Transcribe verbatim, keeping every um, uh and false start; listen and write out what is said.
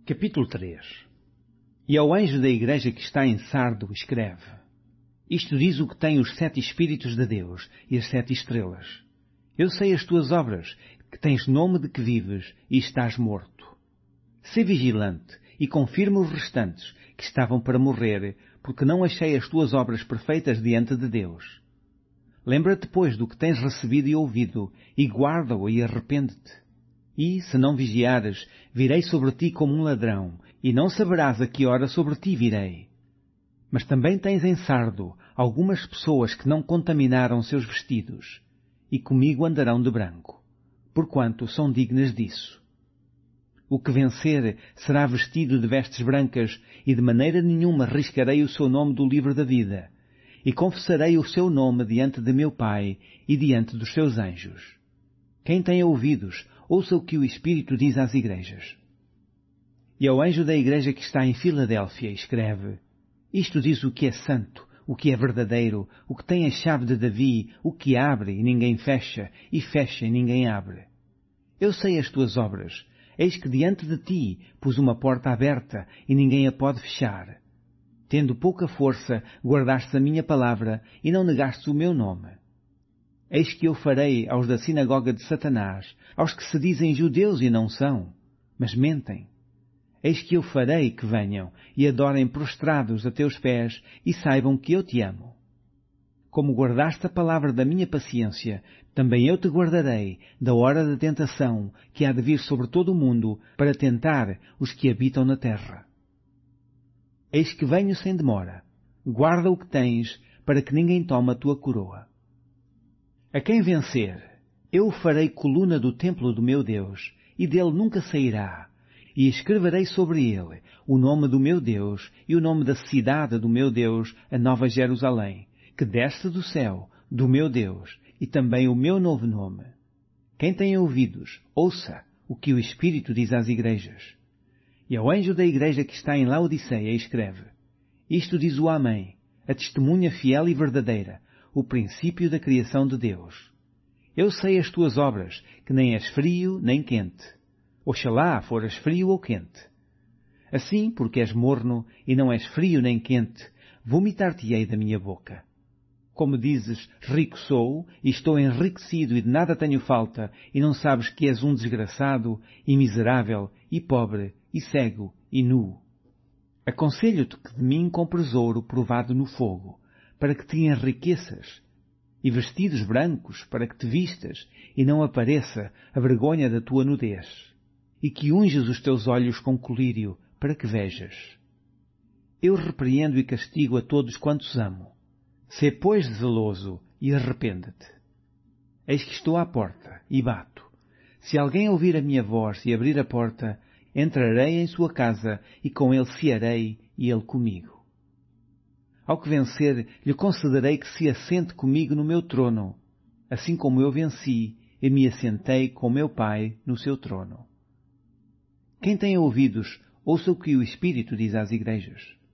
Capítulo três. E ao anjo da igreja que está em Sardo escreve: Isto diz o que tem os sete Espíritos de Deus e as sete estrelas. Eu sei as tuas obras, que tens nome de que vives e estás morto. Sê vigilante e confirma os restantes, que estavam para morrer, porque não achei as tuas obras perfeitas diante de Deus. Lembra-te, pois, do que tens recebido e ouvido, e guarda-o e arrepende-te. E, se não vigiares, virei sobre ti como um ladrão, e não saberás a que hora sobre ti virei. Mas também tens em Sardo algumas pessoas que não contaminaram seus vestidos, e comigo andarão de branco, porquanto são dignas disso. O que vencer será vestido de vestes brancas, e de maneira nenhuma riscarei o seu nome do livro da vida, e confessarei o seu nome diante de meu Pai e diante dos seus anjos. Quem tem ouvidos, ouça o que o Espírito diz às igrejas. E ao anjo da igreja que está em Filadélfia escreve: Isto diz o que é santo, o que é verdadeiro, o que tem a chave de Davi, o que abre e ninguém fecha, e fecha e ninguém abre. Eu sei as tuas obras. Eis que diante de ti pus uma porta aberta e ninguém a pode fechar. Tendo pouca força, guardaste a minha palavra e não negaste o meu nome. Eis que eu farei aos da sinagoga de Satanás, aos que se dizem judeus e não são, mas mentem. Eis que eu farei que venham e adorem prostrados a teus pés e saibam que eu te amo. Como guardaste a palavra da minha paciência, também eu te guardarei da hora da tentação que há de vir sobre todo o mundo para tentar os que habitam na terra. Eis que venho sem demora. Guarda o que tens, para que ninguém tome a tua coroa. A quem vencer, eu o farei coluna do templo do meu Deus, e dele nunca sairá, e escreverei sobre ele o nome do meu Deus e o nome da cidade do meu Deus, a Nova Jerusalém, que desce do céu, do meu Deus, e também o meu novo nome. Quem tem ouvidos, ouça o que o Espírito diz às igrejas. E ao anjo da igreja que está em Laodiceia escreve: Isto diz o Amém, a testemunha fiel e verdadeira, o princípio da criação de Deus. Eu sei as tuas obras, que nem és frio nem quente. Oxalá foras frio ou quente. Assim, porque és morno e não és frio nem quente, vomitar-te-ei da minha boca. Como dizes, rico sou, e estou enriquecido e de nada tenho falta, e não sabes que és um desgraçado, e miserável, e pobre, e cego, e nu. Aconselho-te que de mim compres ouro provado no fogo, para que te enriqueças, e vestidos brancos para que te vistas, e não apareça a vergonha da tua nudez, e que unjas os teus olhos com colírio, para que vejas. Eu repreendo e castigo a todos quantos amo. Sê, pois, zeloso e arrepende-te. Eis que estou à porta e bato. Se alguém ouvir a minha voz e abrir a porta, entrarei em sua casa e com ele cearei e ele comigo. Ao que vencer, lhe concederei que se assente comigo no meu trono, assim como eu venci e me assentei com meu Pai no seu trono. Quem tem ouvidos, ouça o que o Espírito diz às igrejas.